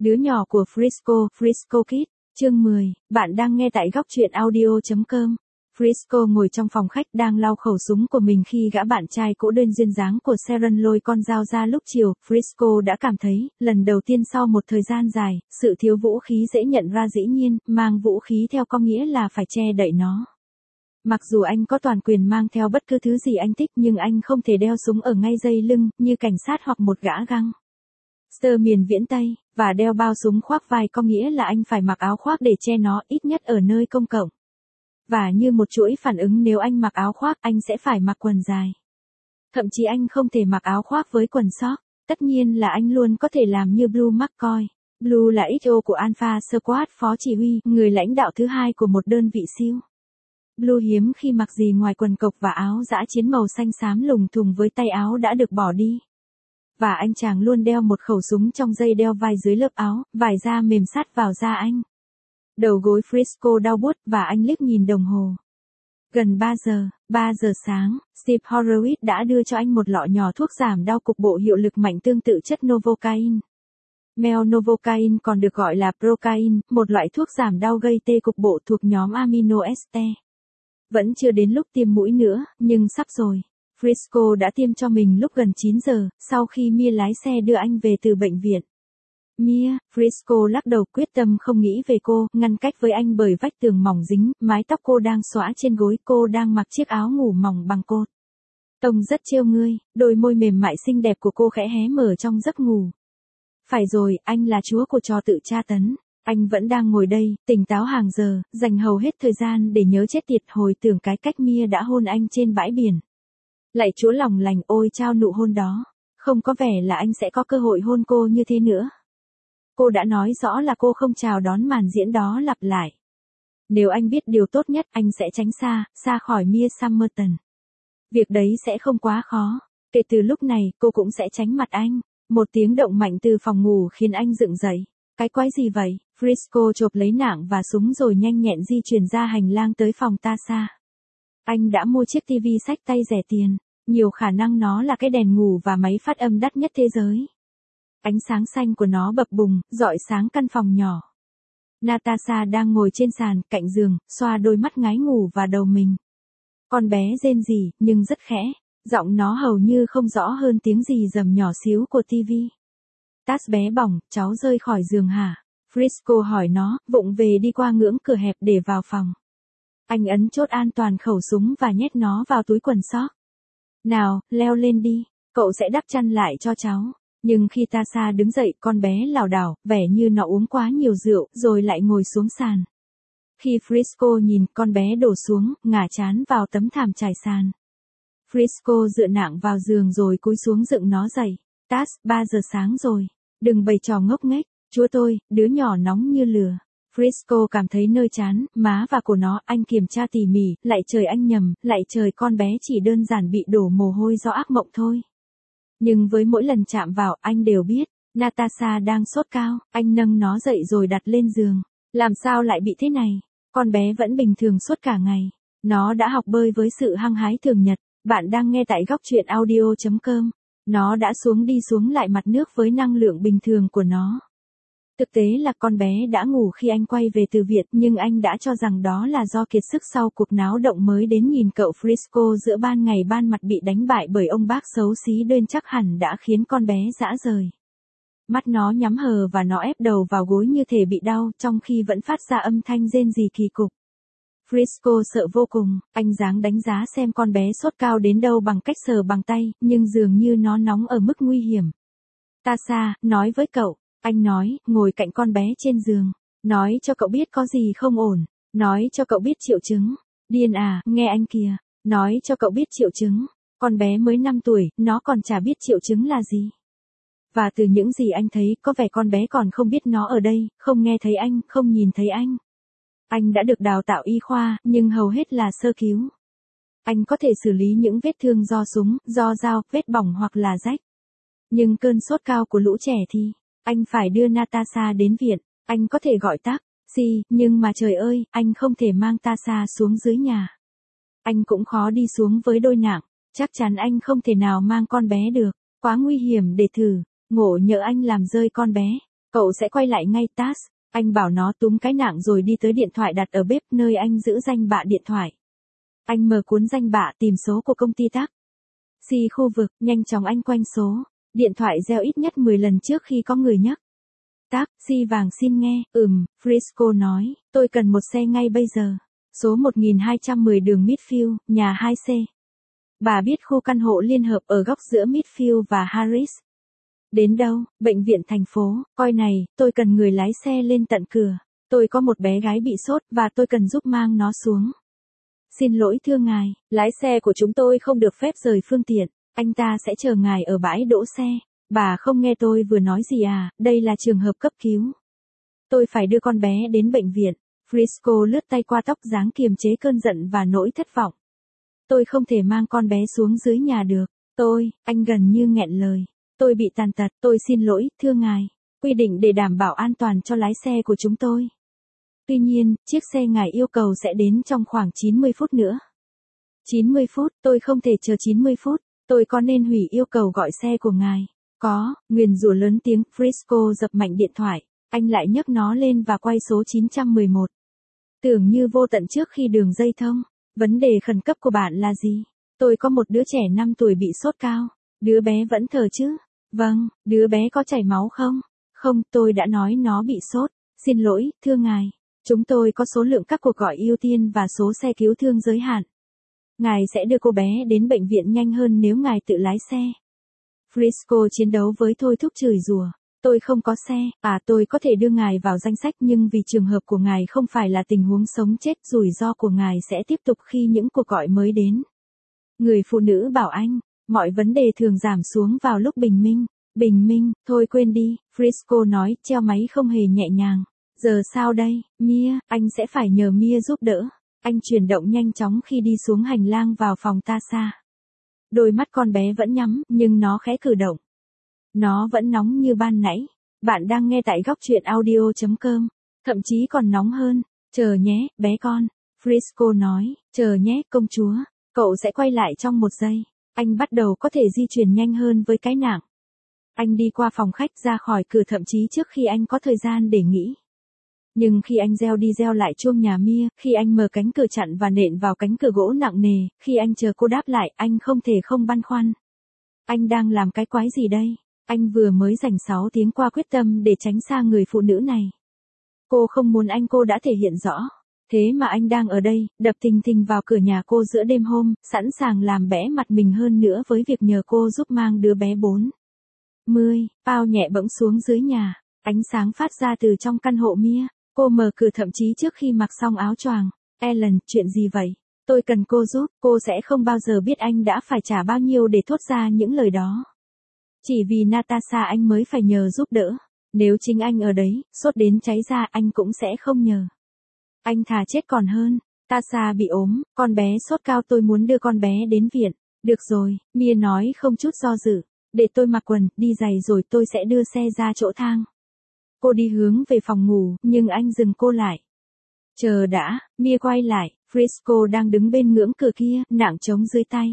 Đứa nhỏ của Frisco, Frisco Kids, chương 10, bạn đang nghe tại góc truyện audio.com. Frisco ngồi trong phòng khách đang lau khẩu súng của mình khi gã bạn trai cũ đơn duyên dáng của Sharon lôi con dao ra lúc chiều. Frisco đã cảm thấy, lần đầu tiên sau một thời gian dài, sự thiếu vũ khí dễ nhận ra dĩ nhiên, mang vũ khí theo có nghĩa là phải che đậy nó. Mặc dù anh có toàn quyền mang theo bất cứ thứ gì anh thích nhưng anh không thể đeo súng ở ngay dây lưng, như cảnh sát hoặc một gã găng sơ miền viễn Tây, và đeo bao súng khoác vai có nghĩa là anh phải mặc áo khoác để che nó, ít nhất ở nơi công cộng. Và như một chuỗi phản ứng, nếu anh mặc áo khoác, anh sẽ phải mặc quần dài. Thậm chí anh không thể mặc áo khoác với quần sóc. Tất nhiên là anh luôn có thể làm như Blue McCoy. Blue là XO của Alpha Squad, phó chỉ huy, người lãnh đạo thứ hai của một đơn vị SEAL. Blue hiếm khi mặc gì ngoài quần cộc và áo dã chiến màu xanh xám lùng thùng với tay áo đã được bỏ đi. Và anh chàng luôn đeo một khẩu súng trong dây đeo vai dưới lớp áo, vải da mềm sát vào da anh. Đầu gối Frisco đau buốt và anh liếc nhìn đồng hồ. Gần 3 giờ sáng, Steve Horowitz đã đưa cho anh một lọ nhỏ thuốc giảm đau cục bộ hiệu lực mạnh tương tự chất Novocaine. Novocaine còn được gọi là Procaine, một loại thuốc giảm đau gây tê cục bộ thuộc nhóm amino ester. Vẫn chưa đến lúc tiêm mũi nữa, nhưng sắp rồi. Frisco đã tiêm cho mình lúc gần 9 giờ, sau khi Mia lái xe đưa anh về từ bệnh viện. Mia, Frisco lắc đầu, quyết tâm không nghĩ về cô, ngăn cách với anh bởi vách tường mỏng dính, mái tóc cô đang xõa trên gối, cô đang mặc chiếc áo ngủ mỏng bằng cột tông rất trêu ngươi, đôi môi mềm mại xinh đẹp của cô khẽ hé mở trong giấc ngủ. Phải rồi, anh là chúa của trò tự tra tấn. Anh vẫn đang ngồi đây, tỉnh táo hàng giờ, dành hầu hết thời gian để nhớ chết tiệt hồi tưởng cái cách Mia đã hôn anh trên bãi biển. Lạy Chúa lòng lành, ôi trao nụ hôn đó. Không có vẻ là anh sẽ có cơ hội hôn cô như thế nữa. Cô đã nói rõ là cô không chào đón màn diễn đó lặp lại. Nếu anh biết điều tốt nhất, anh sẽ tránh xa khỏi Mia Summerton. Việc đấy sẽ không quá khó. Kể từ lúc này, cô cũng sẽ tránh mặt anh. Một tiếng động mạnh từ phòng ngủ khiến anh dựng dậy. Cái quái gì vậy? Frisco chộp lấy nạng và súng rồi nhanh nhẹn di chuyển ra hành lang tới phòng Tasha. Anh đã mua chiếc TV xách tay rẻ tiền. Nhiều khả năng nó là cái đèn ngủ và máy phát âm đắt nhất thế giới. Ánh sáng xanh của nó bập bùng, rọi sáng căn phòng nhỏ. Natasha đang ngồi trên sàn, cạnh giường, xoa đôi mắt ngái ngủ và đầu mình. Con bé rên rỉ, nhưng rất khẽ. Giọng nó hầu như không rõ hơn tiếng rì rầm nhỏ xíu của TV. Tás bé bỏng, cháu rơi khỏi giường hả? Frisco hỏi nó, vụng về đi qua ngưỡng cửa hẹp để vào phòng. Anh ấn chốt an toàn khẩu súng và nhét nó vào túi quần sóc. Nào, leo lên đi, cậu sẽ đắp chăn lại cho cháu. Nhưng khi Tasha đứng dậy, con bé lảo đảo, vẻ như nó uống quá nhiều rượu, rồi lại ngồi xuống sàn. Khi Frisco nhìn, con bé đổ xuống, ngả trán vào tấm thảm trải sàn. Frisco dựa nạng vào giường rồi cúi xuống dựng nó dậy. Tass, 3 giờ sáng rồi. Đừng bày trò ngốc nghếch. Chúa tôi, đứa nhỏ nóng như lửa. Frisco cảm thấy nơi trán, má và cổ nó, anh kiểm tra tỉ mỉ, lại trời anh nhầm, lại trời con bé chỉ đơn giản bị đổ mồ hôi do ác mộng thôi. Nhưng với mỗi lần chạm vào, anh đều biết, Natasha đang sốt cao, anh nâng nó dậy rồi đặt lên giường. Làm sao lại bị thế này? Con bé vẫn bình thường suốt cả ngày. Nó đã học bơi với sự hăng hái thường nhật. Bạn đang nghe tại góc truyện audio.com. Nó đã đi xuống lại mặt nước với năng lượng bình thường của nó. Thực tế là con bé đã ngủ khi anh quay về từ Việt, nhưng anh đã cho rằng đó là do kiệt sức sau cuộc náo động mới đến. Nhìn cậu Frisco giữa ban ngày ban mặt bị đánh bại bởi ông bác xấu xí đơn chắc hẳn đã khiến con bé rã rời. Mắt nó nhắm hờ và nó ép đầu vào gối như thể bị đau, trong khi vẫn phát ra âm thanh rên rỉ kỳ cục. Frisco sợ vô cùng, anh ráng đánh giá xem con bé sốt cao đến đâu bằng cách sờ bằng tay, nhưng dường như nó nóng ở mức nguy hiểm. Tasha, nói với cậu. Anh nói, ngồi cạnh con bé trên giường. Nói cho cậu biết có gì không ổn. Nói cho cậu biết triệu chứng. Điên à, nghe anh kìa. Nói cho cậu biết triệu chứng. Con bé mới 5 tuổi, nó còn chả biết triệu chứng là gì. Và từ những gì anh thấy, có vẻ con bé còn không biết nó ở đây, không nghe thấy anh, không nhìn thấy anh. Anh đã được đào tạo y khoa, nhưng hầu hết là sơ cứu. Anh có thể xử lý những vết thương do súng, do dao, vết bỏng hoặc là rách. Nhưng cơn sốt cao của lũ trẻ thì, anh phải đưa Natasha đến viện. Anh có thể gọi taxi, nhưng mà trời ơi, anh không thể mang Tasha xuống dưới nhà. Anh cũng khó đi xuống với đôi nạng. Chắc chắn anh không thể nào mang con bé được. Quá nguy hiểm để thử. Ngộ nhỡ anh làm rơi con bé. Cậu sẽ quay lại ngay Taz. Anh bảo nó túm cái nạng rồi đi tới điện thoại đặt ở bếp nơi anh giữ danh bạ điện thoại. Anh mở cuốn danh bạ tìm số của công ty taxi khu vực, nhanh chóng anh quanh số. Điện thoại reo ít nhất 10 lần trước khi có người nhấc. Taxi vàng xin nghe, Frisco nói, tôi cần một xe ngay bây giờ. Số 1210 đường Midfield, nhà 2C. Bà biết khu căn hộ liên hợp ở góc giữa Midfield và Harris. Đến đâu, bệnh viện thành phố, coi này, tôi cần người lái xe lên tận cửa. Tôi có một bé gái bị sốt và tôi cần giúp mang nó xuống. Xin lỗi thưa ngài, lái xe của chúng tôi không được phép rời phương tiện. Anh ta sẽ chờ ngài ở bãi đỗ xe. Bà không nghe tôi vừa nói gì à, đây là trường hợp cấp cứu. Tôi phải đưa con bé đến bệnh viện. Frisco lướt tay qua tóc dáng kiềm chế cơn giận và nỗi thất vọng. Tôi không thể mang con bé xuống dưới nhà được. Anh gần như nghẹn lời. Tôi bị tàn tật, tôi xin lỗi, thưa ngài. Quy định để đảm bảo an toàn cho lái xe của chúng tôi. Tuy nhiên, chiếc xe ngài yêu cầu sẽ đến trong khoảng 90 phút nữa. 90 phút, tôi không thể chờ 90 phút. Tôi có nên hủy yêu cầu gọi xe của ngài? Có, nguyền rủa lớn tiếng, Frisco dập mạnh điện thoại. Anh lại nhấc nó lên và quay số 911. Tưởng như vô tận trước khi đường dây thông. Vấn đề khẩn cấp của bạn là gì? Tôi có một đứa trẻ 5 tuổi bị sốt cao. Đứa bé vẫn thở chứ? Vâng, đứa bé có chảy máu không? Không, tôi đã nói nó bị sốt. Xin lỗi, thưa ngài. Chúng tôi có số lượng các cuộc gọi ưu tiên và số xe cứu thương giới hạn. Ngài sẽ đưa cô bé đến bệnh viện nhanh hơn nếu ngài tự lái xe. Frisco chiến đấu với thôi thúc chửi rủa. Tôi không có xe, tôi có thể đưa ngài vào danh sách nhưng vì trường hợp của ngài không phải là tình huống sống chết, rủi ro của ngài sẽ tiếp tục khi những cuộc gọi mới đến. Người phụ nữ bảo anh, mọi vấn đề thường giảm xuống vào lúc bình minh. Bình minh, thôi quên đi, Frisco nói, treo máy không hề nhẹ nhàng. Giờ sao đây, Mia, anh sẽ phải nhờ Mia giúp đỡ. Anh chuyển động nhanh chóng khi đi xuống hành lang vào phòng Tasha. Đôi mắt con bé vẫn nhắm, nhưng nó khẽ cử động. Nó vẫn nóng như ban nãy. Bạn đang nghe tại góc truyện audio.com. Thậm chí còn nóng hơn. Chờ nhé, bé con. Frisco nói, chờ nhé, công chúa. Cậu sẽ quay lại trong 1 giây. Anh bắt đầu có thể di chuyển nhanh hơn với cái nạng. Anh đi qua phòng khách ra khỏi cửa thậm chí trước khi anh có thời gian để nghĩ. Nhưng khi anh reo đi reo lại chuông nhà Mia, khi anh mở cánh cửa chặn và nện vào cánh cửa gỗ nặng nề, khi anh chờ cô đáp lại, anh không thể không băn khoăn. Anh đang làm cái quái gì đây? Anh vừa mới dành 6 tiếng qua quyết tâm để tránh xa người phụ nữ này. Cô không muốn anh, cô đã thể hiện rõ. Thế mà anh đang ở đây, đập thình thình vào cửa nhà cô giữa đêm hôm, sẵn sàng làm bẽ mặt mình hơn nữa với việc nhờ cô giúp mang đứa bé 40 pound nhẹ bẫng xuống dưới nhà. Ánh sáng phát ra từ trong căn hộ Mia. Cô mở cửa thậm chí trước khi mặc xong áo choàng. Ellen, chuyện gì vậy? Tôi cần cô giúp, cô sẽ không bao giờ biết anh đã phải trả bao nhiêu để thốt ra những lời đó. Chỉ vì Natasha anh mới phải nhờ giúp đỡ. Nếu chính anh ở đấy, sốt đến cháy ra anh cũng sẽ không nhờ. Anh thà chết còn hơn. Tasha bị ốm, con bé sốt cao, tôi muốn đưa con bé đến viện. Được rồi, Mia nói không chút do dự. Để tôi mặc quần, đi giày rồi tôi sẽ đưa xe ra chỗ thang. Cô đi hướng về phòng ngủ, nhưng anh dừng cô lại. Chờ đã, Mia quay lại, Frisco đang đứng bên ngưỡng cửa kia, nạng trống dưới tay.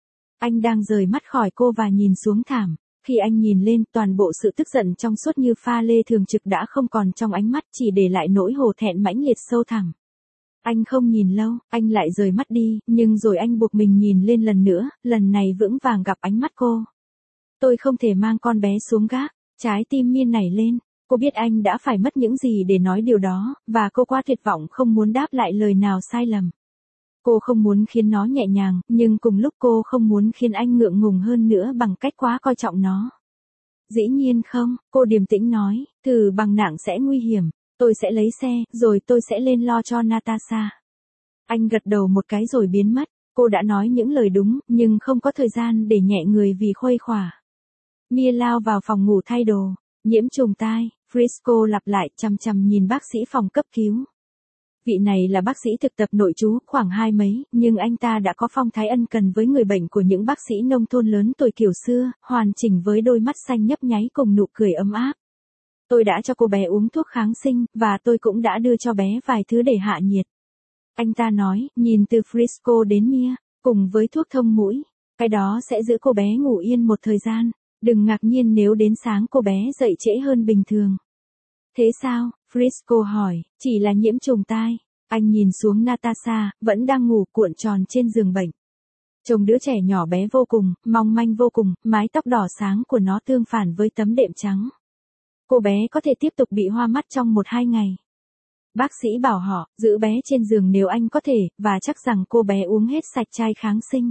Anh đang rời mắt khỏi cô và nhìn xuống thảm. Khi anh nhìn lên, toàn bộ sự tức giận trong suốt như pha lê thường trực đã không còn trong ánh mắt, chỉ để lại nỗi hổ thẹn mãnh liệt sâu thẳm. Anh không nhìn lâu, anh lại rời mắt đi, nhưng rồi anh buộc mình nhìn lên lần nữa, lần này vững vàng gặp ánh mắt cô. Tôi không thể mang con bé xuống gác. Trái tim Mia nảy lên. Cô biết anh đã phải mất những gì để nói điều đó, và cô quá tuyệt vọng không muốn đáp lại lời nào sai lầm. Cô không muốn khiến nó nhẹ nhàng, nhưng cùng lúc cô không muốn khiến anh ngượng ngùng hơn nữa bằng cách quá coi trọng nó. Dĩ nhiên không, cô điềm tĩnh nói, thử bằng nạng sẽ nguy hiểm. Tôi sẽ lấy xe, rồi tôi sẽ lên lo cho Natasha. Anh gật đầu một cái rồi biến mất. Cô đã nói những lời đúng, nhưng không có thời gian để nhẹ người vì khuây khỏa. Mia lao vào phòng ngủ thay đồ. Nhiễm trùng tai, Frisco lặp lại, chằm chằm nhìn bác sĩ phòng cấp cứu. Vị này là bác sĩ thực tập nội trú, khoảng 20 mấy, nhưng anh ta đã có phong thái ân cần với người bệnh của những bác sĩ nông thôn lớn tuổi kiểu xưa, hoàn chỉnh với đôi mắt xanh nhấp nháy cùng nụ cười ấm áp. Tôi đã cho cô bé uống thuốc kháng sinh, và tôi cũng đã đưa cho bé vài thứ để hạ nhiệt. Anh ta nói, nhìn từ Frisco đến Mia, cùng với thuốc thông mũi. Cái đó sẽ giữ cô bé ngủ yên một thời gian. Đừng ngạc nhiên nếu đến sáng cô bé dậy trễ hơn bình thường. Thế sao? Frisco hỏi, chỉ là nhiễm trùng tai. Anh nhìn xuống Natasha, vẫn đang ngủ cuộn tròn trên giường bệnh. Trông đứa trẻ nhỏ bé vô cùng, mong manh vô cùng, mái tóc đỏ sáng của nó tương phản với tấm đệm trắng. Cô bé có thể tiếp tục bị hoa mắt trong 1-2 ngày. Bác sĩ bảo họ, giữ bé trên giường nếu anh có thể, và chắc rằng cô bé uống hết sạch chai kháng sinh.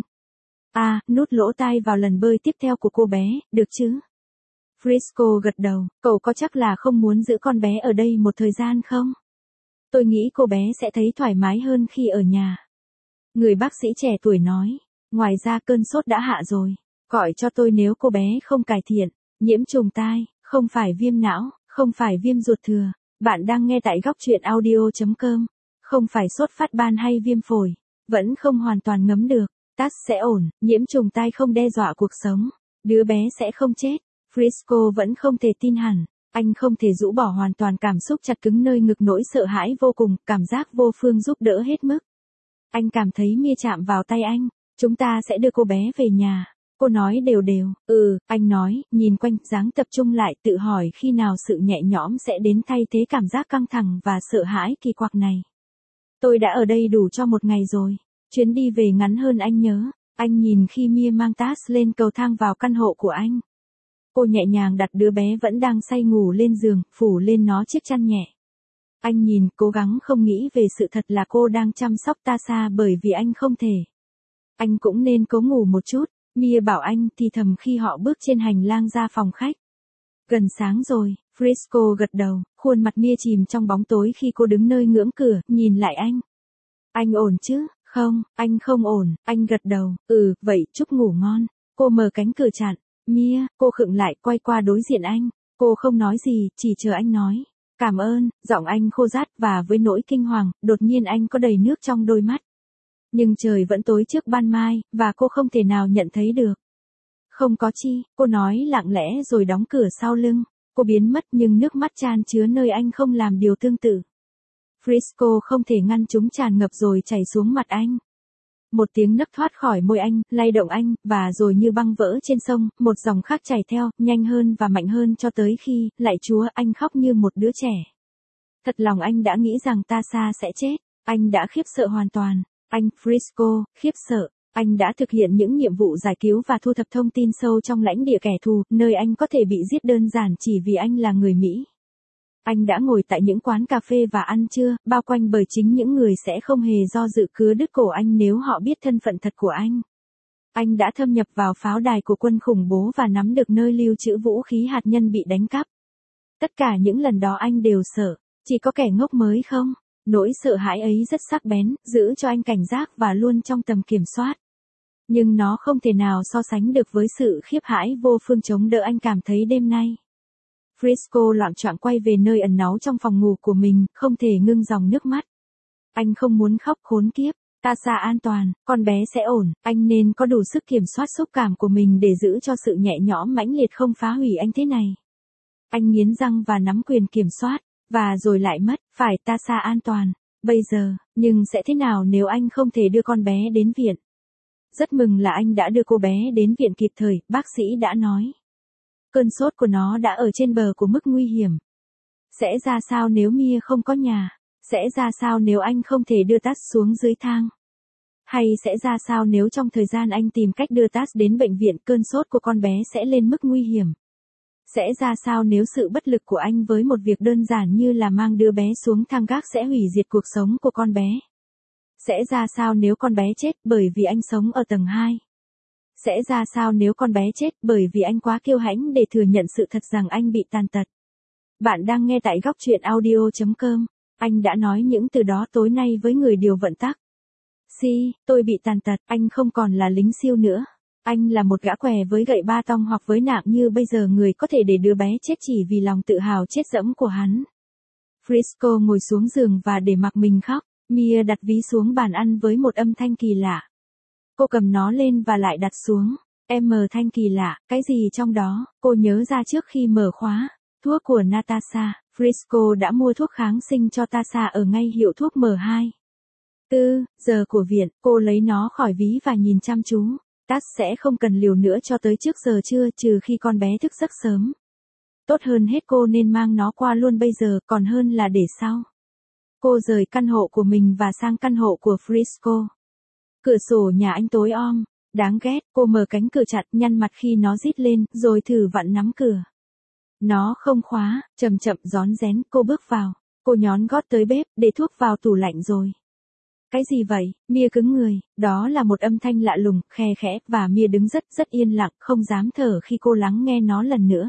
Nút lỗ tai vào lần bơi tiếp theo của cô bé, được chứ? Frisco gật đầu, cậu có chắc là không muốn giữ con bé ở đây một thời gian không? Tôi nghĩ cô bé sẽ thấy thoải mái hơn khi ở nhà. Người bác sĩ trẻ tuổi nói, ngoài ra cơn sốt đã hạ rồi. Gọi cho tôi nếu cô bé không cải thiện. Nhiễm trùng tai, không phải viêm não, không phải viêm ruột thừa. Bạn đang nghe tại góc truyện audio.com. Không phải sốt phát ban hay viêm phổi. Vẫn không hoàn toàn ngấm được. TAS sẽ ổn, nhiễm trùng tai không đe dọa cuộc sống. Đứa bé sẽ không chết. Frisco vẫn không thể tin hẳn. Anh không thể rũ bỏ hoàn toàn cảm xúc chặt cứng nơi ngực nỗi sợ hãi vô cùng, cảm giác vô phương giúp đỡ hết mức. Anh cảm thấy Mia chạm vào tay anh. Chúng ta sẽ đưa cô bé về nhà. Cô nói đều đều. Anh nói, nhìn quanh, dáng tập trung lại, tự hỏi khi nào sự nhẹ nhõm sẽ đến thay thế cảm giác căng thẳng và sợ hãi kỳ quặc này. Tôi đã ở đây đủ cho 1 ngày rồi. Chuyến đi về ngắn hơn anh nhớ. Anh nhìn khi Mia mang TAS lên cầu thang vào căn hộ của anh. Cô nhẹ nhàng đặt đứa bé vẫn đang say ngủ lên giường, phủ lên nó chiếc chăn nhẹ. Anh nhìn, cố gắng không nghĩ về sự thật là cô đang chăm sóc Tasha bởi vì anh không thể. Anh cũng nên cố ngủ một chút, Mia bảo anh thì thầm khi họ bước trên hành lang ra phòng khách. Gần sáng rồi, Frisco gật đầu, khuôn mặt Mia chìm trong bóng tối khi cô đứng nơi ngưỡng cửa, nhìn lại anh. Anh ổn chứ? Không, anh không ổn, anh gật đầu, vậy chúc ngủ ngon. Cô mở cánh cửa chặn. Mia, cô khựng lại, quay qua đối diện anh. Cô không nói gì, chỉ chờ anh nói. Cảm ơn, giọng anh khô rát và với nỗi kinh hoàng, đột nhiên anh có đầy nước trong đôi mắt. Nhưng trời vẫn tối trước ban mai, và cô không thể nào nhận thấy được. Không có chi, cô nói lặng lẽ rồi đóng cửa sau lưng. Cô biến mất nhưng nước mắt chan chứa nơi anh không làm điều tương tự. Frisco không thể ngăn chúng tràn ngập rồi chảy xuống mặt anh. Một tiếng nấc thoát khỏi môi anh, lay động anh, và rồi như băng vỡ trên sông, một dòng khác chảy theo, nhanh hơn và mạnh hơn cho tới khi, lạy Chúa, anh khóc như một đứa trẻ. Thật lòng anh đã nghĩ rằng Tasha sẽ chết. Anh đã khiếp sợ hoàn toàn. Anh, Frisco, khiếp sợ. Anh đã thực hiện những nhiệm vụ giải cứu và thu thập thông tin sâu trong lãnh địa kẻ thù, nơi anh có thể bị giết đơn giản chỉ vì anh là người Mỹ. Anh đã ngồi tại những quán cà phê và ăn trưa, bao quanh bởi chính những người sẽ không hề do dự cứa đứt cổ anh nếu họ biết thân phận thật của anh. Anh đã thâm nhập vào pháo đài của quân khủng bố và nắm được nơi lưu trữ vũ khí hạt nhân bị đánh cắp. Tất cả những lần đó anh đều sợ, chỉ có kẻ ngốc mới không? Nỗi sợ hãi ấy rất sắc bén, giữ cho anh cảnh giác và luôn trong tầm kiểm soát. Nhưng nó không thể nào so sánh được với sự khiếp hãi vô phương chống đỡ anh cảm thấy đêm nay. Frisco loạng choạng quay về nơi ẩn náu trong phòng ngủ của mình, không thể ngưng dòng nước mắt. Anh không muốn khóc khốn kiếp. Tasha an toàn, con bé sẽ ổn, anh nên có đủ sức kiểm soát xúc cảm của mình để giữ cho sự nhẹ nhõm mãnh liệt không phá hủy anh thế này. Anh nghiến răng và nắm quyền kiểm soát, và rồi lại mất, phải Tasha an toàn. Bây giờ, nhưng sẽ thế nào nếu anh không thể đưa con bé đến viện? Rất mừng là anh đã đưa cô bé đến viện kịp thời, bác sĩ đã nói. Cơn sốt của nó đã ở trên bờ của mức nguy hiểm. Sẽ ra sao nếu Mia không có nhà? Sẽ ra sao nếu anh không thể đưa TAS xuống dưới thang? Hay sẽ ra sao nếu trong thời gian anh tìm cách đưa TAS đến bệnh viện cơn sốt của con bé sẽ lên mức nguy hiểm? Sẽ ra sao nếu sự bất lực của anh với một việc đơn giản như là mang đứa bé xuống thang gác sẽ hủy diệt cuộc sống của con bé? Sẽ ra sao nếu con bé chết bởi vì anh sống ở tầng 2? Sẽ ra sao nếu con bé chết bởi vì anh quá kiêu hãnh để thừa nhận sự thật rằng anh bị tàn tật? Bạn đang nghe tại góc truyện audio.com. Anh đã nói những từ đó tối nay với người điều vận tắc. Tôi bị tàn tật, anh không còn là lính siêu nữa. Anh là một gã què với gậy ba tong hoặc với nạng như bây giờ người có thể để đứa bé chết chỉ vì lòng tự hào chết dẫm của hắn. Frisco ngồi xuống giường và để mặc mình khóc. Mia đặt ví xuống bàn ăn với một âm thanh kỳ lạ. Cô cầm nó lên và lại đặt xuống. Thanh kỳ lạ, cái gì trong đó? Cô nhớ ra trước khi mở khóa. Thuốc của Natasha, Frisco đã mua thuốc kháng sinh cho Tasha ở ngay hiệu thuốc M2. 4 giờ của viện, cô lấy nó khỏi ví và nhìn chăm chú. TAS sẽ không cần liều nữa cho tới trước giờ trưa trừ khi con bé thức giấc sớm. Tốt hơn hết cô nên mang nó qua luôn bây giờ, còn hơn là để sau. Cô rời căn hộ của mình và sang căn hộ của Frisco. Cửa sổ nhà anh tối om, đáng ghét, cô mở cánh cửa chặt, nhăn mặt khi nó rít lên, rồi thử vặn nắm cửa. Nó không khóa, chậm chậm rón rén, cô bước vào. Cô nhón gót tới bếp, để thuốc vào tủ lạnh rồi. Cái gì vậy? Mia cứng người, đó là một âm thanh lạ lùng, khe khẽ, và Mia đứng rất yên lặng, không dám thở khi cô lắng nghe nó lần nữa.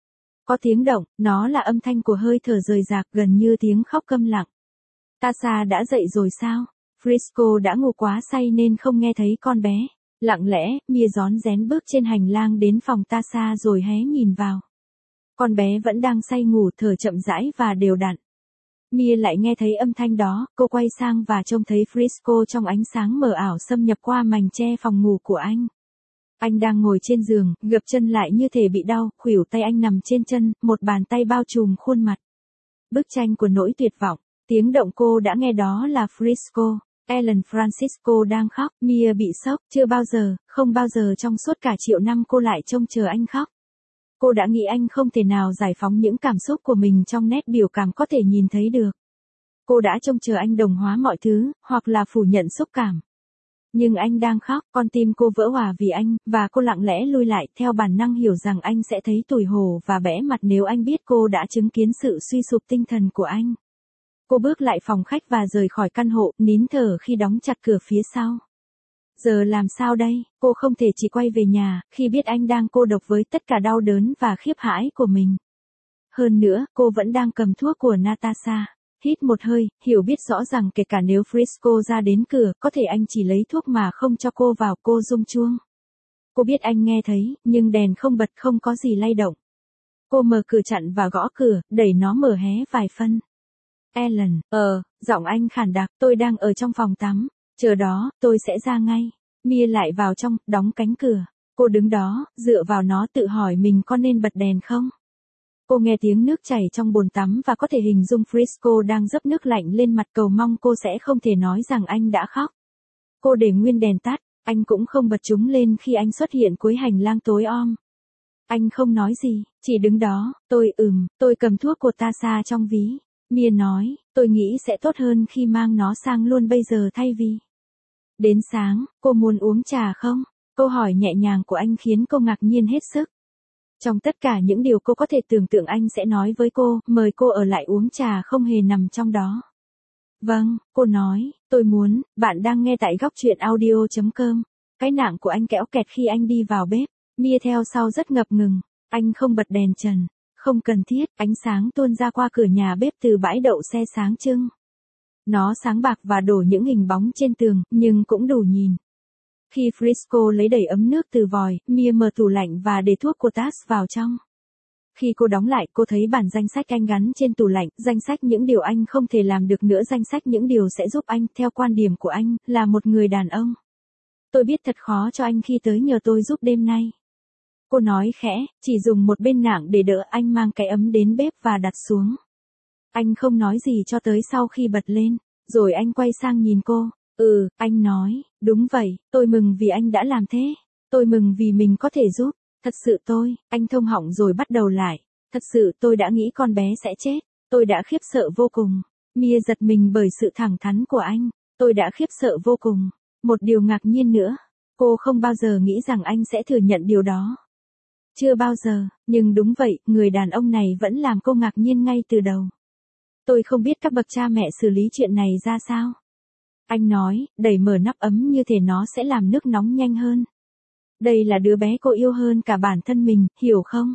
Có tiếng động, nó là âm thanh của hơi thở rời rạc, gần như tiếng khóc câm lặng. Tasha đã dậy rồi sao? Frisco đã ngủ quá say nên không nghe thấy con bé. Lặng lẽ, Mia rón rén bước trên hành lang đến phòng Tasha rồi hé nhìn vào. Con bé vẫn đang say ngủ, thở chậm rãi và đều đặn. Mia lại nghe thấy âm thanh đó, cô quay sang và trông thấy Frisco trong ánh sáng mờ ảo xâm nhập qua mành che phòng ngủ của anh. Anh đang ngồi trên giường, gập chân lại như thể bị đau, khuỷu tay anh nằm trên chân, một bàn tay bao trùm khuôn mặt. Bức tranh của nỗi tuyệt vọng, tiếng động cô đã nghe đó là Frisco. Ellen Francisco đang khóc, Mia bị sốc, chưa bao giờ, không bao giờ trong suốt cả triệu năm cô lại trông chờ anh khóc. Cô đã nghĩ anh không thể nào giải phóng những cảm xúc của mình trong nét biểu cảm có thể nhìn thấy được. Cô đã trông chờ anh đồng hóa mọi thứ, hoặc là phủ nhận xúc cảm. Nhưng anh đang khóc, con tim cô vỡ òa vì anh, và cô lặng lẽ lui lại theo bản năng hiểu rằng anh sẽ thấy tủi hổ và bẽ mặt nếu anh biết cô đã chứng kiến sự suy sụp tinh thần của anh. Cô bước lại phòng khách và rời khỏi căn hộ, nín thở khi đóng chặt cửa phía sau. Giờ làm sao đây, cô không thể chỉ quay về nhà, khi biết anh đang cô độc với tất cả đau đớn và khiếp hãi của mình. Hơn nữa, cô vẫn đang cầm thuốc của Natasha. Hít một hơi, hiểu biết rõ rằng kể cả nếu Frisco ra đến cửa, có thể anh chỉ lấy thuốc mà không cho cô vào, cô rung chuông. Cô biết anh nghe thấy, nhưng đèn không bật, không có gì lay động. Cô mở cửa chặn và gõ cửa, đẩy nó mở hé vài phân. Ellen, giọng anh khàn đặc, tôi đang ở trong phòng tắm. Chờ đó, tôi sẽ ra ngay. Mia lại vào trong, đóng cánh cửa. Cô đứng đó, dựa vào nó tự hỏi mình có nên bật đèn không? Cô nghe tiếng nước chảy trong bồn tắm và có thể hình dung Frisco đang dấp nước lạnh lên mặt, cầu mong cô sẽ không thể nói rằng anh đã khóc. Cô để nguyên đèn tắt, anh cũng không bật chúng lên khi anh xuất hiện cuối hành lang tối om. Anh không nói gì, chỉ đứng đó, tôi cầm thuốc của Tasha trong ví. Mia nói, tôi nghĩ sẽ tốt hơn khi mang nó sang luôn bây giờ thay vì. Đến sáng, cô muốn uống trà không? Câu hỏi nhẹ nhàng của anh khiến cô ngạc nhiên hết sức. Trong tất cả những điều cô có thể tưởng tượng anh sẽ nói với cô, mời cô ở lại uống trà không hề nằm trong đó. Vâng, cô nói, tôi muốn, bạn đang nghe tại góc truyện audio.com. Cái nạng của anh kẽo kẹt khi anh đi vào bếp. Mia theo sau rất ngập ngừng. Anh không bật đèn trần. Không cần thiết, ánh sáng tuôn ra qua cửa nhà bếp từ bãi đậu xe sáng trưng. Nó sáng bạc và đổ những hình bóng trên tường, nhưng cũng đủ nhìn. Khi Frisco lấy đầy ấm nước từ vòi, Mia mở tủ lạnh và để thuốc của Tas vào trong. Khi cô đóng lại, cô thấy bản danh sách anh gắn trên tủ lạnh, danh sách những điều anh không thể làm được nữa, danh sách những điều sẽ giúp anh, theo quan điểm của anh, là một người đàn ông. Tôi biết thật khó cho anh khi tới nhờ tôi giúp đêm nay. Cô nói khẽ, chỉ dùng một bên nạng để đỡ. Anh mang cái ấm đến bếp và đặt xuống. Anh không nói gì cho tới sau khi bật lên, rồi anh quay sang nhìn cô. Anh nói, đúng vậy, tôi mừng vì anh đã làm thế. Tôi mừng vì mình có thể giúp. Thật sự anh thông họng rồi bắt đầu lại. Thật sự tôi đã nghĩ con bé sẽ chết. Tôi đã khiếp sợ vô cùng. Mia giật mình bởi sự thẳng thắn của anh. Tôi đã khiếp sợ vô cùng. Một điều ngạc nhiên nữa. Cô không bao giờ nghĩ rằng anh sẽ thừa nhận điều đó. Chưa bao giờ, nhưng đúng vậy, người đàn ông này vẫn làm cô ngạc nhiên ngay từ đầu. Tôi không biết các bậc cha mẹ xử lý chuyện này ra sao. Anh nói, đẩy mở nắp ấm như thể nó sẽ làm nước nóng nhanh hơn. Đây là đứa bé cô yêu hơn cả bản thân mình, hiểu không?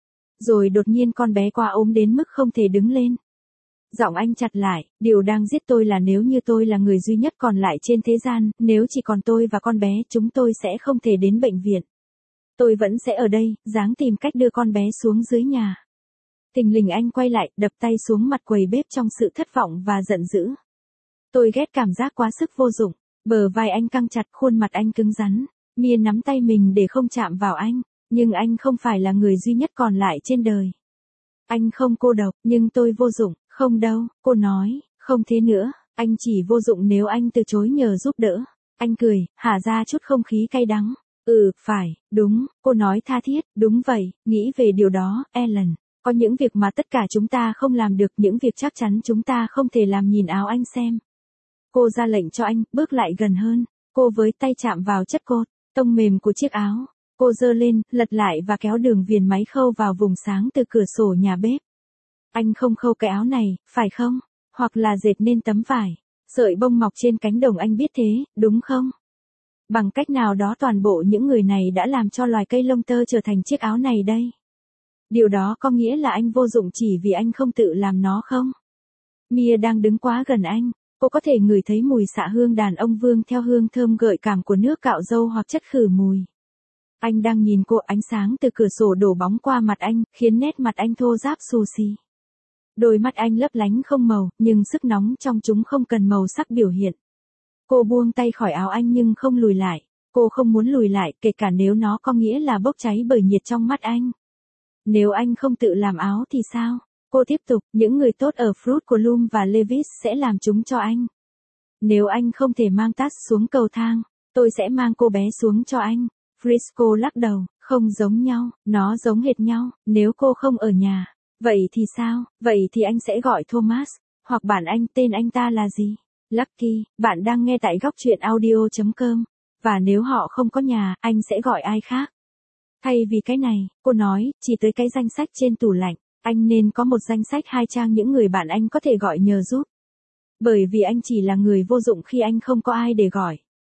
Rồi đột nhiên con bé quá ốm đến mức không thể đứng lên. Giọng anh chặt lại, điều đang giết tôi là nếu như tôi là người duy nhất còn lại trên thế gian, nếu chỉ còn tôi và con bé, chúng tôi sẽ không thể đến bệnh viện. Tôi vẫn sẽ ở đây, ráng tìm cách đưa con bé xuống dưới nhà. Thình lình anh quay lại, đập tay xuống mặt quầy bếp trong sự thất vọng và giận dữ. Tôi ghét cảm giác quá sức vô dụng. Bờ vai anh căng chặt, khuôn mặt anh cứng rắn. Mia nắm tay mình để không chạm vào anh. Nhưng anh không phải là người duy nhất còn lại trên đời. Anh không cô độc, nhưng tôi vô dụng. Không đâu, cô nói, không thế nữa. Anh chỉ vô dụng nếu anh từ chối nhờ giúp đỡ. Anh cười, hả ra chút không khí cay đắng. Phải, đúng, cô nói tha thiết, đúng vậy, nghĩ về điều đó, Ellen. Có những việc mà tất cả chúng ta không làm được, những việc chắc chắn chúng ta không thể làm. Nhìn áo anh xem. Cô ra lệnh cho anh, bước lại gần hơn. Cô với tay chạm vào chất cột, tông mềm của chiếc áo. Cô giơ lên, lật lại và kéo đường viền máy khâu vào vùng sáng từ cửa sổ nhà bếp. Anh không khâu cái áo này, phải không? Hoặc là dệt nên tấm vải. Sợi bông mọc trên cánh đồng, anh biết thế, đúng không? Bằng cách nào đó toàn bộ những người này đã làm cho loài cây lông tơ trở thành chiếc áo này đây. Điều đó có nghĩa là anh vô dụng chỉ vì anh không tự làm nó không? Mia đang đứng quá gần anh. Cô có thể ngửi thấy mùi xạ hương đàn ông vương theo hương thơm gợi cảm của nước cạo râu hoặc chất khử mùi. Anh đang nhìn cô, ánh sáng từ cửa sổ đổ bóng qua mặt anh, khiến nét mặt anh thô ráp xù xì. Đôi mắt anh lấp lánh không màu, nhưng sức nóng trong chúng không cần màu sắc biểu hiện. Cô buông tay khỏi áo anh nhưng không lùi lại. Cô không muốn lùi lại, kể cả nếu nó có nghĩa là bốc cháy bởi nhiệt trong mắt anh. Nếu anh không tự làm áo thì sao? Cô tiếp tục, những người tốt ở Fruit của Loom và Levi's sẽ làm chúng cho anh. Nếu anh không thể mang Taz xuống cầu thang, tôi sẽ mang cô bé xuống cho anh. Frisco lắc đầu, không giống nhau, nó giống hệt nhau, nếu cô không ở nhà. Vậy thì sao? Vậy thì anh sẽ gọi Thomas, hoặc bạn anh, tên anh ta là gì? Lucky, bạn đang nghe tại góc truyện audio.com. Và nếu họ không có nhà, anh sẽ gọi ai khác? Thay vì cái này, cô nói, chỉ tới cái danh sách trên tủ lạnh. Anh nên có một danh sách 2 trang những người bạn anh có thể gọi nhờ giúp. Bởi vì anh chỉ là người vô dụng khi anh không có ai để gọi.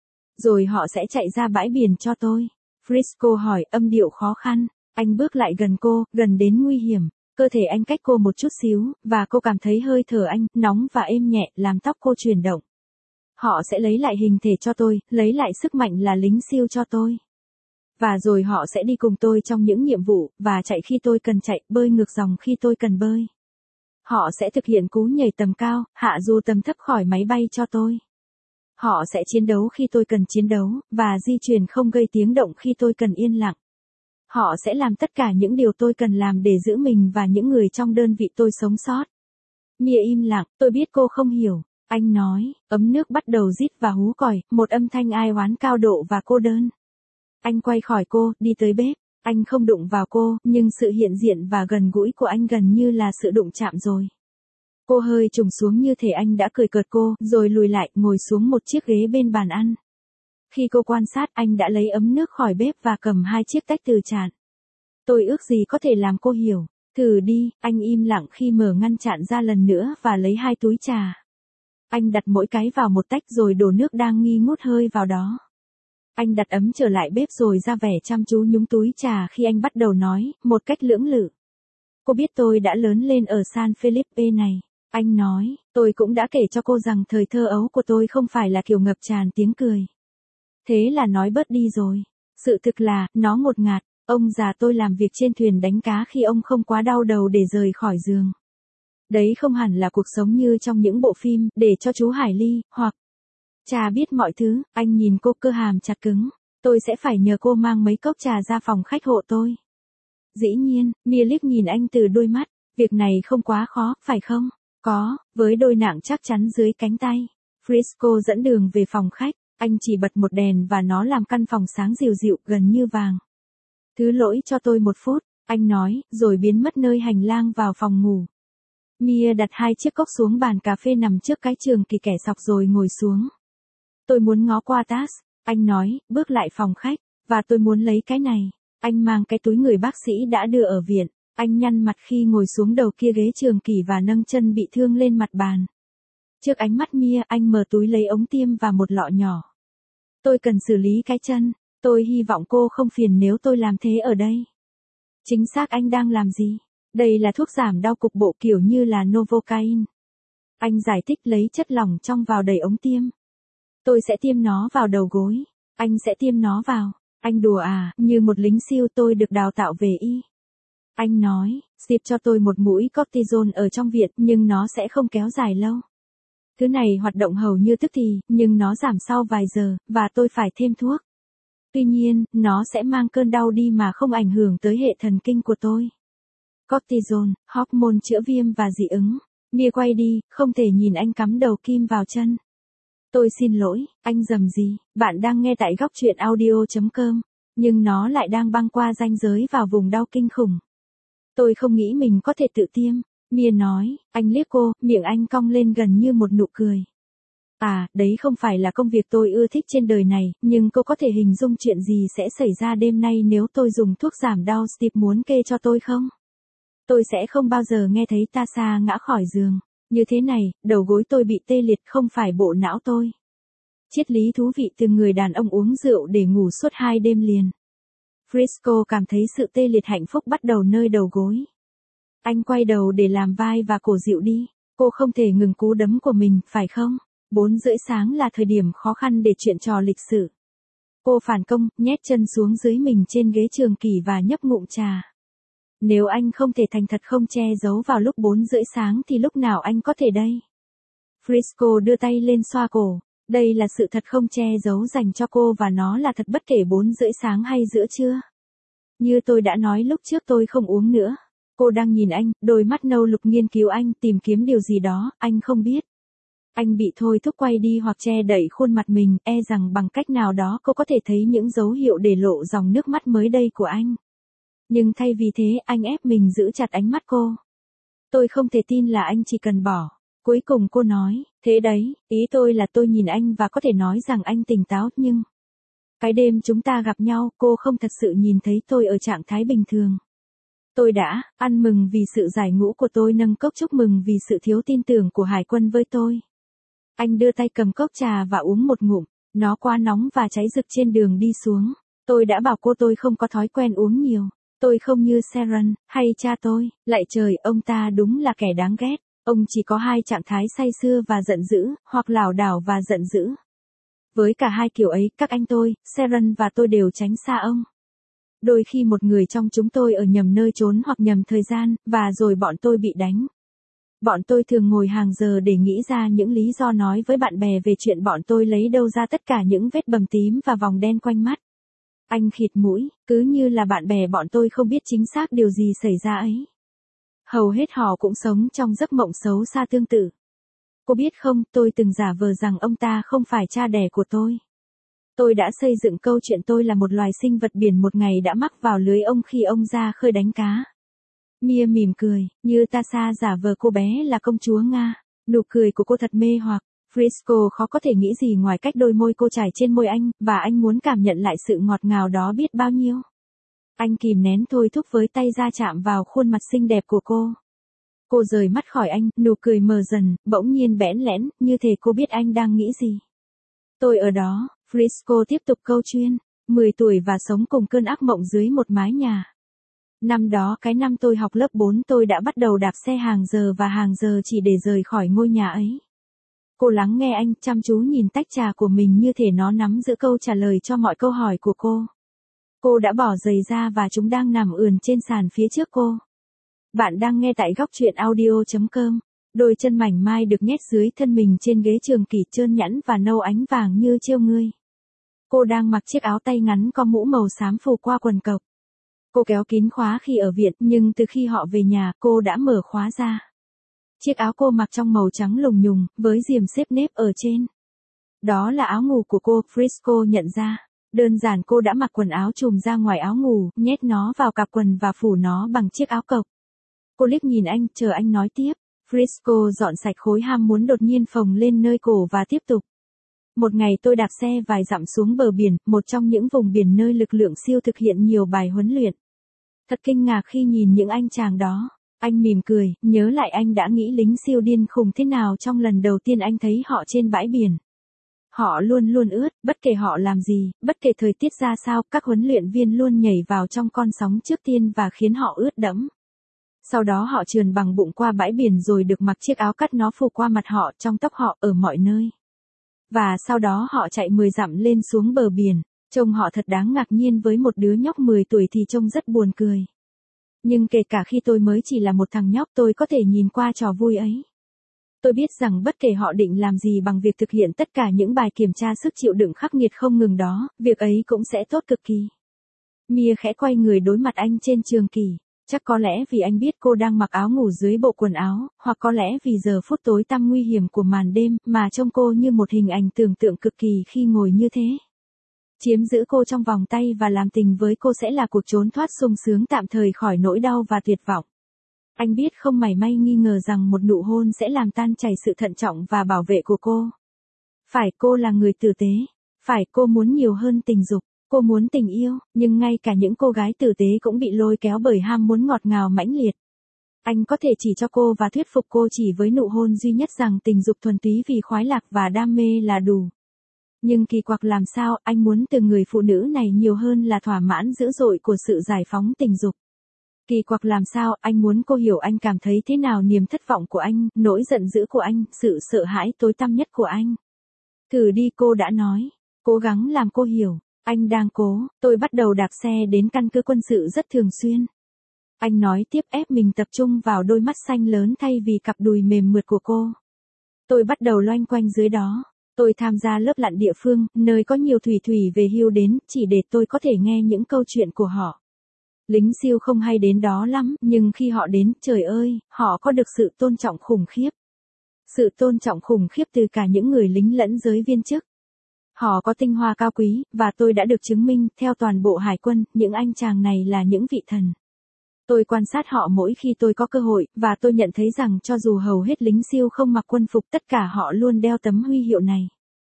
Rồi họ sẽ chạy ra bãi biển cho tôi. Frisco hỏi, âm điệu khó khăn. Anh bước lại gần cô, gần đến nguy hiểm. Cơ thể anh cách cô một chút xíu, và cô cảm thấy hơi thở anh, nóng và êm nhẹ, làm tóc cô chuyển động. Họ sẽ lấy lại hình thể cho tôi, lấy lại sức mạnh là lính siêu cho tôi. Và rồi họ sẽ đi cùng tôi trong những nhiệm vụ, và chạy khi tôi cần chạy, bơi ngược dòng khi tôi cần bơi. Họ sẽ thực hiện cú nhảy tầm cao, hạ dù tầm thấp khỏi máy bay cho tôi. Họ sẽ chiến đấu khi tôi cần chiến đấu, và di chuyển không gây tiếng động khi tôi cần yên lặng. Họ sẽ làm tất cả những điều tôi cần làm để giữ mình và những người trong đơn vị tôi sống sót. Mia im lặng, tôi biết cô không hiểu. Anh nói, ấm nước bắt đầu rít và hú còi, một âm thanh ai oán cao độ và cô đơn. Anh quay khỏi cô, đi tới bếp. Anh không đụng vào cô, nhưng sự hiện diện và gần gũi của anh gần như là sự đụng chạm rồi. Cô hơi trùng xuống như thể anh đã cười cợt cô, rồi lùi lại, ngồi xuống một chiếc ghế bên bàn ăn. Khi cô quan sát, anh đã lấy ấm nước khỏi bếp và cầm 2 chiếc tách từ chạn. Tôi ước gì có thể làm cô hiểu. Thử đi, anh im lặng khi mở ngăn chạn ra lần nữa và lấy 2 túi trà. Anh đặt mỗi cái vào một tách rồi đổ nước đang nghi ngút hơi vào đó. Anh đặt ấm trở lại bếp rồi ra vẻ chăm chú nhúng túi trà khi anh bắt đầu nói, một cách lưỡng lự. Cô biết tôi đã lớn lên ở San Felipe này. Anh nói, tôi cũng đã kể cho cô rằng thời thơ ấu của tôi không phải là kiểu ngập tràn tiếng cười. Thế là nói bớt đi rồi. Sự thực là, nó ngột ngạt. Ông già tôi làm việc trên thuyền đánh cá khi ông không quá đau đầu để rời khỏi giường. Đấy không hẳn là cuộc sống như trong những bộ phim, để cho chú Hải Ly, hoặc... Cha biết mọi thứ, anh nhìn cô, cơ hàm chặt cứng. Tôi sẽ phải nhờ cô mang mấy cốc trà ra phòng khách hộ tôi. Dĩ nhiên, Mia liếc nhìn anh từ đôi mắt. Việc này không quá khó, phải không? Có, với đôi nạng chắc chắn dưới cánh tay. Frisco dẫn đường về phòng khách. Anh chỉ bật một đèn và nó làm căn phòng sáng dịu dịu, gần như vàng. Thứ lỗi cho tôi 1 phút, anh nói, rồi biến mất nơi hành lang vào phòng ngủ. Mia đặt 2 chiếc cốc xuống bàn cà phê nằm trước cái trường kỳ kẻ sọc rồi ngồi xuống. Tôi muốn ngó qua Taz, anh nói, bước lại phòng khách, và tôi muốn lấy cái này. Anh mang cái túi người bác sĩ đã đưa ở viện. Anh nhăn mặt khi ngồi xuống đầu kia ghế trường kỳ và nâng chân bị thương lên mặt bàn. Trước ánh mắt Mia, anh mở túi lấy ống tiêm và một lọ nhỏ. Tôi cần xử lý cái chân. Tôi hy vọng cô không phiền nếu tôi làm thế ở đây. Chính xác, anh đang làm gì? Đây là thuốc giảm đau cục bộ kiểu như là Novocaine. Anh giải thích, lấy chất lỏng trong vào đầy ống tiêm. Tôi sẽ tiêm nó vào đầu gối. Anh sẽ tiêm nó vào. Anh đùa à, như một lính siêu, tôi được đào tạo về y. Anh nói, xịt cho tôi một mũi cortisone ở trong viện, nhưng nó sẽ không kéo dài lâu. Thứ này hoạt động hầu như tức thì, nhưng nó giảm sau vài giờ, và tôi phải thêm thuốc. Tuy nhiên, nó sẽ mang cơn đau đi mà không ảnh hưởng tới hệ thần kinh của tôi. Cortisone, hormone chữa viêm và dị ứng. Mia quay đi, không thể nhìn anh cắm đầu kim vào chân. Tôi xin lỗi, anh rầm gì, bạn đang nghe tại góc truyện audio.com, nhưng nó lại đang băng qua ranh giới vào vùng đau kinh khủng. Tôi không nghĩ mình có thể tự tiêm. Mia nói, anh liếc cô, miệng anh cong lên gần như một nụ cười. À, đấy không phải là công việc tôi ưa thích trên đời này, nhưng cô có thể hình dung chuyện gì sẽ xảy ra đêm nay nếu tôi dùng thuốc giảm đau Steve muốn kê cho tôi không? Tôi sẽ không bao giờ nghe thấy Tasha ngã khỏi giường. Như thế này, đầu gối tôi bị tê liệt không phải bộ não tôi. Triết lý thú vị từ người đàn ông uống rượu để ngủ suốt 2 đêm liền. Frisco cảm thấy sự tê liệt hạnh phúc bắt đầu nơi đầu gối. Anh quay đầu để làm vai và cổ dịu đi. Cô không thể ngừng cú đấm của mình, phải không? 4:30 sáng là thời điểm khó khăn để chuyện trò lịch sự. Cô phản công, nhét chân xuống dưới mình trên ghế trường kỳ và nhấp ngụm trà. Nếu anh không thể thành thật không che giấu vào lúc 4:30 sáng thì lúc nào anh có thể đây? Frisco đưa tay lên xoa cổ. Đây là sự thật không che giấu dành cho cô và nó là thật bất kể 4:30 sáng hay giữa trưa. Như tôi đã nói lúc trước tôi không uống nữa. Cô đang nhìn anh, đôi mắt nâu lục nghiên cứu anh tìm kiếm điều gì đó, anh không biết. Anh bị thôi thúc quay đi hoặc che đậy khuôn mặt mình, e rằng bằng cách nào đó cô có thể thấy những dấu hiệu để lộ dòng nước mắt mới đây của anh. Nhưng thay vì thế, anh ép mình giữ chặt ánh mắt cô. Tôi không thể tin là anh chỉ cần bỏ. Cuối cùng cô nói, thế đấy, ý tôi là tôi nhìn anh và có thể nói rằng anh tỉnh táo, nhưng... Cái đêm chúng ta gặp nhau, cô không thật sự nhìn thấy tôi ở trạng thái bình thường. Tôi đã ăn mừng vì sự giải ngũ của tôi, nâng cốc chúc mừng vì sự thiếu tin tưởng của hải quân với tôi. Anh đưa tay cầm cốc trà và uống một ngụm, nó quá nóng và cháy rực trên đường đi xuống. Tôi đã bảo cô tôi không có thói quen uống nhiều. Tôi không như Sharon, hay cha tôi, lạy trời, ông ta đúng là kẻ đáng ghét. Ông chỉ có 2 trạng thái say sưa và giận dữ, hoặc lảo đảo và giận dữ. Với cả hai kiểu ấy, các anh tôi, Sharon và tôi đều tránh xa ông. Đôi khi một người trong chúng tôi ở nhầm nơi trốn hoặc nhầm thời gian, và rồi bọn tôi bị đánh. Bọn tôi thường ngồi hàng giờ để nghĩ ra những lý do nói với bạn bè về chuyện bọn tôi lấy đâu ra tất cả những vết bầm tím và vòng đen quanh mắt. Anh khịt mũi, cứ như là bạn bè bọn tôi không biết chính xác điều gì xảy ra ấy. Hầu hết họ cũng sống trong giấc mộng xấu xa tương tự. Cô biết không, tôi từng giả vờ rằng ông ta không phải cha đẻ của tôi. Tôi đã xây dựng câu chuyện tôi là một loài sinh vật biển một ngày đã mắc vào lưới ông khi ông ra khơi đánh cá. Mia mỉm cười, như Tasha giả vờ cô bé là công chúa Nga. Nụ cười của cô thật mê hoặc. Frisco khó có thể nghĩ gì ngoài cách đôi môi cô trải trên môi anh, và anh muốn cảm nhận lại sự ngọt ngào đó biết bao nhiêu. Anh kìm nén thôi thúc với tay ra chạm vào khuôn mặt xinh đẹp của cô. Cô rời mắt khỏi anh, nụ cười mờ dần, bỗng nhiên bẽn lẽn, như thể cô biết anh đang nghĩ gì. Tôi ở đó, Frisco tiếp tục câu chuyện, 10 tuổi và sống cùng cơn ác mộng dưới một mái nhà. Năm đó cái năm tôi học lớp 4 tôi đã bắt đầu đạp xe hàng giờ và hàng giờ chỉ để rời khỏi ngôi nhà ấy. Cô lắng nghe anh, chăm chú nhìn tách trà của mình như thể nó nắm giữ câu trả lời cho mọi câu hỏi của cô. Cô đã bỏ giày ra và chúng đang nằm ườn trên sàn phía trước cô. Bạn đang nghe tại góc truyện audio.com. Đôi chân mảnh mai được nhét dưới thân mình trên ghế trường kỳ trơn nhẵn và nâu ánh vàng như trêu ngươi. Cô đang mặc chiếc áo tay ngắn có mũ màu xám phủ qua quần cộc. Cô kéo kín khóa khi ở viện, nhưng từ khi họ về nhà, cô đã mở khóa ra. Chiếc áo cô mặc trong màu trắng lùng nhùng, với diềm xếp nếp ở trên. Đó là áo ngủ của cô, Frisco nhận ra. Đơn giản cô đã mặc quần áo trùm ra ngoài áo ngủ, nhét nó vào cặp quần và phủ nó bằng chiếc áo cộc. Cô liếc nhìn anh, chờ anh nói tiếp. Frisco dọn sạch khối ham muốn đột nhiên phồng lên nơi cổ và tiếp tục. Một ngày tôi đạp xe vài dặm xuống bờ biển, một trong những vùng biển nơi lực lượng siêu thực hiện nhiều bài huấn luyện. Thật kinh ngạc khi nhìn những anh chàng đó. Anh mỉm cười, nhớ lại anh đã nghĩ lính siêu điên khùng thế nào trong lần đầu tiên anh thấy họ trên bãi biển. Họ luôn luôn ướt, bất kể họ làm gì, bất kể thời tiết ra sao, các huấn luyện viên luôn nhảy vào trong con sóng trước tiên và khiến họ ướt đẫm. Sau đó họ trườn bằng bụng qua bãi biển rồi được mặc chiếc áo cắt nó phủ qua mặt họ, trong tóc họ, ở mọi nơi. Và sau đó họ chạy 10 dặm lên xuống bờ biển, trông họ thật đáng ngạc nhiên, với một đứa nhóc 10 tuổi thì trông rất buồn cười. Nhưng kể cả khi tôi mới chỉ là một thằng nhóc tôi có thể nhìn qua trò vui ấy. Tôi biết rằng bất kể họ định làm gì bằng việc thực hiện tất cả những bài kiểm tra sức chịu đựng khắc nghiệt không ngừng đó, việc ấy cũng sẽ tốt cực kỳ. Mia khẽ quay người đối mặt anh trên trường kỳ. Chắc có lẽ vì anh biết cô đang mặc áo ngủ dưới bộ quần áo, hoặc có lẽ vì giờ phút tối tăm nguy hiểm của màn đêm mà trông cô như một hình ảnh tưởng tượng cực kỳ khi ngồi như thế. Chiếm giữ cô trong vòng tay và làm tình với cô sẽ là cuộc trốn thoát sung sướng tạm thời khỏi nỗi đau và tuyệt vọng. Anh biết không mảy may nghi ngờ rằng một nụ hôn sẽ làm tan chảy sự thận trọng và bảo vệ của cô. Phải, cô là người tử tế. Phải, cô muốn nhiều hơn tình dục. Cô muốn tình yêu, nhưng ngay cả những cô gái tử tế cũng bị lôi kéo bởi ham muốn ngọt ngào mãnh liệt. Anh có thể chỉ cho cô và thuyết phục cô chỉ với nụ hôn duy nhất rằng tình dục thuần túy vì khoái lạc và đam mê là đủ. Nhưng kỳ quặc làm sao, anh muốn từ người phụ nữ này nhiều hơn là thỏa mãn dữ dội của sự giải phóng tình dục. Kỳ quặc làm sao, anh muốn cô hiểu anh cảm thấy thế nào niềm thất vọng của anh, nỗi giận dữ của anh, sự sợ hãi tối tăm nhất của anh. Thử đi, cô đã nói. Cố gắng làm cô hiểu. Anh đang cố. Tôi bắt đầu đạp xe đến căn cứ quân sự rất thường xuyên. Anh nói tiếp, ép mình tập trung vào đôi mắt xanh lớn thay vì cặp đùi mềm mượt của cô. Tôi bắt đầu loanh quanh dưới đó. Tôi tham gia lớp lặn địa phương, nơi có nhiều thủy thủy về hưu đến, chỉ để tôi có thể nghe những câu chuyện của họ. Lính siêu không hay đến đó lắm, nhưng khi họ đến, trời ơi, họ có được sự tôn trọng khủng khiếp. Sự tôn trọng khủng khiếp từ cả những người lính lẫn giới viên chức. Họ có tinh hoa cao quý, và tôi đã được chứng minh, theo toàn bộ hải quân, những anh chàng này là những vị thần. Tôi quan sát họ mỗi khi tôi có cơ hội, và tôi nhận thấy rằng cho dù hầu hết lính siêu không mặc quân phục, tất cả họ luôn đeo tấm huy hiệu này.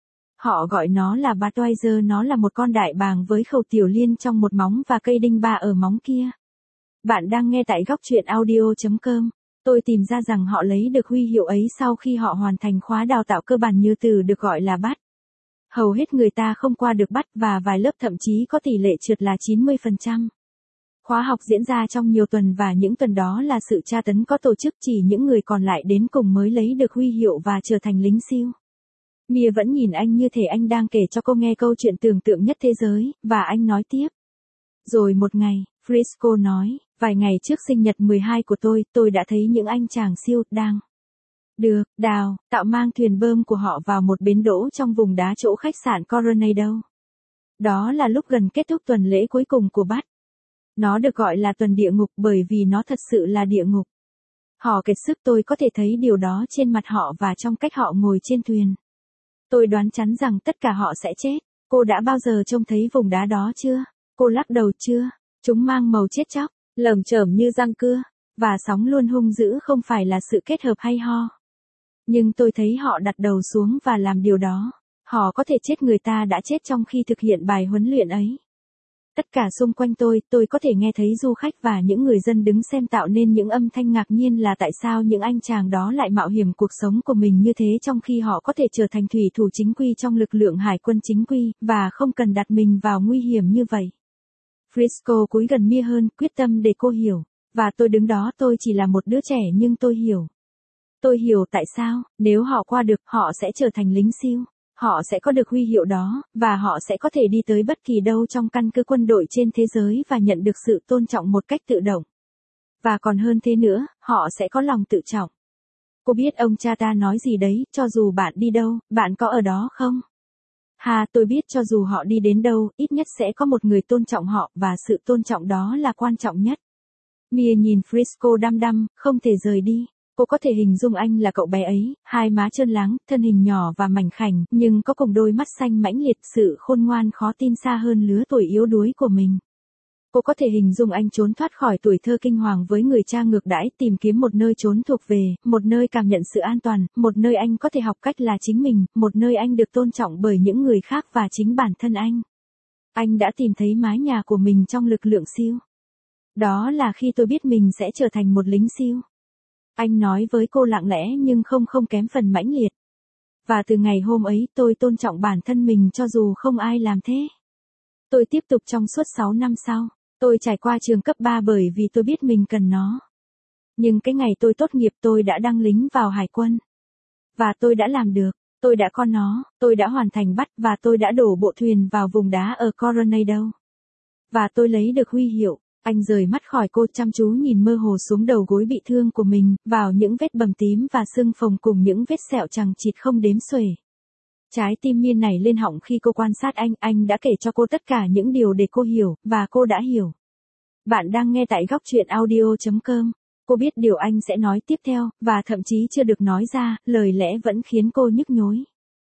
Họ gọi nó là Budweiser, nó là một con đại bàng với khẩu tiểu liên trong một móng và cây đinh ba ở móng kia. Bạn đang nghe tại góc truyện audio.com. Tôi tìm ra rằng họ lấy được huy hiệu ấy sau khi họ hoàn thành khóa đào tạo cơ bản như từ được gọi là BAT. Hầu hết người ta không qua được BAT và vài lớp thậm chí có tỷ lệ trượt là 90%. Khóa học diễn ra trong nhiều tuần và những tuần đó là sự tra tấn có tổ chức, chỉ những người còn lại đến cùng mới lấy được huy hiệu và trở thành lính siêu. Mia vẫn nhìn anh như thể anh đang kể cho cô nghe câu chuyện tưởng tượng nhất thế giới, và anh nói tiếp. Rồi một ngày, Frisco nói, vài ngày trước sinh nhật 12 của tôi đã thấy những anh chàng siêu đang tạo mang thuyền bơm của họ vào một bến đỗ trong vùng đá chỗ khách sạn Coronado. Đó là lúc gần kết thúc tuần lễ cuối cùng của BAT. Nó được gọi là tuần địa ngục bởi vì nó thật sự là địa ngục. Họ kiệt sức, tôi có thể thấy điều đó trên mặt họ và trong cách họ ngồi trên thuyền. Tôi đoán chắn rằng tất cả họ sẽ chết. Cô đã bao giờ trông thấy vùng đá đó chưa? Cô lắc đầu chưa. Chúng mang màu chết chóc, lởm chởm như răng cưa, và sóng luôn hung dữ, không phải là sự kết hợp hay ho. Nhưng tôi thấy họ đặt đầu xuống và làm điều đó. Họ có thể chết, người ta đã chết trong khi thực hiện bài huấn luyện ấy. Tất cả xung quanh tôi có thể nghe thấy du khách và những người dân đứng xem tạo nên những âm thanh ngạc nhiên là tại sao những anh chàng đó lại mạo hiểm cuộc sống của mình như thế trong khi họ có thể trở thành thủy thủ chính quy trong lực lượng hải quân chính quy, và không cần đặt mình vào nguy hiểm như vậy. Frisco cúi gần Mia hơn, quyết tâm để cô hiểu. Và tôi đứng đó, tôi chỉ là một đứa trẻ nhưng tôi hiểu. Tôi hiểu tại sao, nếu họ qua được, họ sẽ trở thành lính siêu. Họ sẽ có được huy hiệu đó, và họ sẽ có thể đi tới bất kỳ đâu trong căn cứ quân đội trên thế giới và nhận được sự tôn trọng một cách tự động. Và còn hơn thế nữa, họ sẽ có lòng tự trọng. Cô biết ông cha ta nói gì đấy, cho dù bạn đi đâu, bạn có ở đó không? Tôi biết cho dù họ đi đến đâu, ít nhất sẽ có một người tôn trọng họ, và sự tôn trọng đó là quan trọng nhất. Mia nhìn Frisco đăm đăm, không thể rời đi. Cô có thể hình dung anh là cậu bé ấy, hai má trơn láng, thân hình nhỏ và mảnh khảnh, nhưng có cùng đôi mắt xanh mãnh liệt, sự khôn ngoan khó tin xa hơn lứa tuổi yếu đuối của mình. Cô có thể hình dung anh trốn thoát khỏi tuổi thơ kinh hoàng với người cha ngược đãi, tìm kiếm một nơi trốn thuộc về, một nơi cảm nhận sự an toàn, một nơi anh có thể học cách là chính mình, một nơi anh được tôn trọng bởi những người khác và chính bản thân anh. Anh đã tìm thấy mái nhà của mình trong lực lượng siêu. Đó là khi tôi biết mình sẽ trở thành một lính siêu. Anh nói với cô lặng lẽ nhưng không kém phần mãnh liệt. Và từ ngày hôm ấy tôi tôn trọng bản thân mình cho dù không ai làm thế. Tôi tiếp tục trong suốt 6 năm sau. Tôi trải qua trường cấp 3 bởi vì tôi biết mình cần nó. Nhưng cái ngày tôi tốt nghiệp tôi đã đăng lính vào hải quân. Và tôi đã làm được. Tôi đã có nó, tôi đã hoàn thành BAT và tôi đã đổ bộ thuyền vào vùng đá ở Coronado. Và tôi lấy được huy hiệu. Anh rời mắt khỏi cô, chăm chú nhìn mơ hồ xuống đầu gối bị thương của mình, vào những vết bầm tím và sưng phồng cùng những vết sẹo chằng chịt không đếm xuể. Trái tim Mia nảy lên họng khi cô quan sát anh đã kể cho cô tất cả những điều để cô hiểu, và cô đã hiểu. Bạn đang nghe tại góc truyện audio.com. Cô biết điều anh sẽ nói tiếp theo, và thậm chí chưa được nói ra, lời lẽ vẫn khiến cô nhức nhối.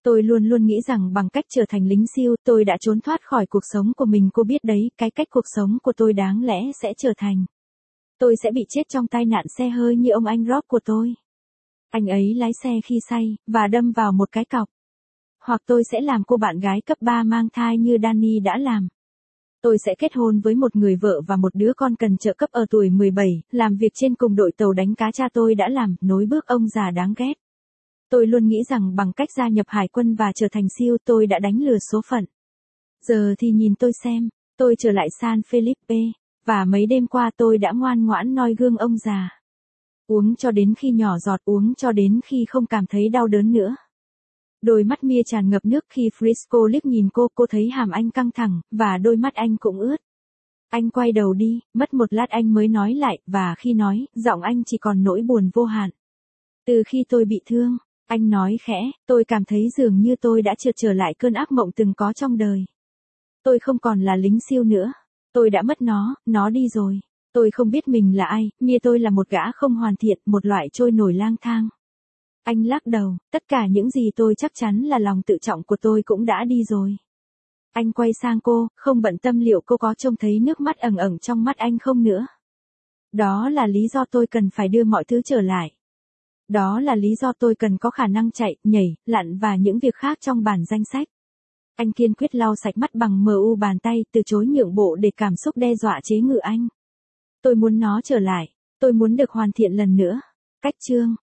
Tôi luôn luôn nghĩ rằng bằng cách trở thành lính SEAL tôi đã trốn thoát khỏi cuộc sống của mình, cô biết đấy, cái cách cuộc sống của tôi đáng lẽ sẽ trở thành. Tôi sẽ bị chết trong tai nạn xe hơi như ông anh Rob của tôi. Anh ấy lái xe khi say, và đâm vào một cái cọc. Hoặc tôi sẽ làm cô bạn gái cấp 3 mang thai như Danny đã làm. Tôi sẽ kết hôn với một người vợ và một đứa con cần trợ cấp ở tuổi 17, làm việc trên cùng đội tàu đánh cá cha tôi đã làm, nối bước ông già đáng ghét. Tôi luôn nghĩ rằng bằng cách gia nhập hải quân và trở thành SEAL tôi đã đánh lừa số phận. Giờ thì nhìn tôi xem, tôi trở lại San Felipe, và mấy đêm qua tôi đã ngoan ngoãn noi gương ông già. Uống cho đến khi nhỏ giọt, uống cho đến khi không cảm thấy đau đớn nữa. Đôi mắt Mia tràn ngập nước khi Frisco liếc nhìn cô thấy hàm anh căng thẳng, và đôi mắt anh cũng ướt. Anh quay đầu đi, mất một lát anh mới nói lại, và khi nói, giọng anh chỉ còn nỗi buồn vô hạn. Từ khi tôi bị thương, anh nói khẽ, tôi cảm thấy dường như tôi đã trượt trở lại cơn ác mộng từng có trong đời. Tôi không còn là lính SEAL nữa. Tôi đã mất nó đi rồi. Tôi không biết mình là ai, Mia tôi là một gã không hoàn thiện, một loại trôi nổi lang thang. Anh lắc đầu, tất cả những gì tôi chắc chắn là lòng tự trọng của tôi cũng đã đi rồi. Anh quay sang cô, không bận tâm liệu cô có trông thấy nước mắt ẩn ẩn trong mắt anh không nữa. Đó là lý do tôi cần phải đưa mọi thứ trở lại. Đó là lý do tôi cần có khả năng chạy, nhảy, lặn và những việc khác trong bản danh sách. Anh kiên quyết lau sạch mắt bằng bàn tay, từ chối nhượng bộ để cảm xúc đe dọa chế ngự anh. Tôi muốn nó trở lại. Tôi muốn được hoàn thiện lần nữa. Cách chương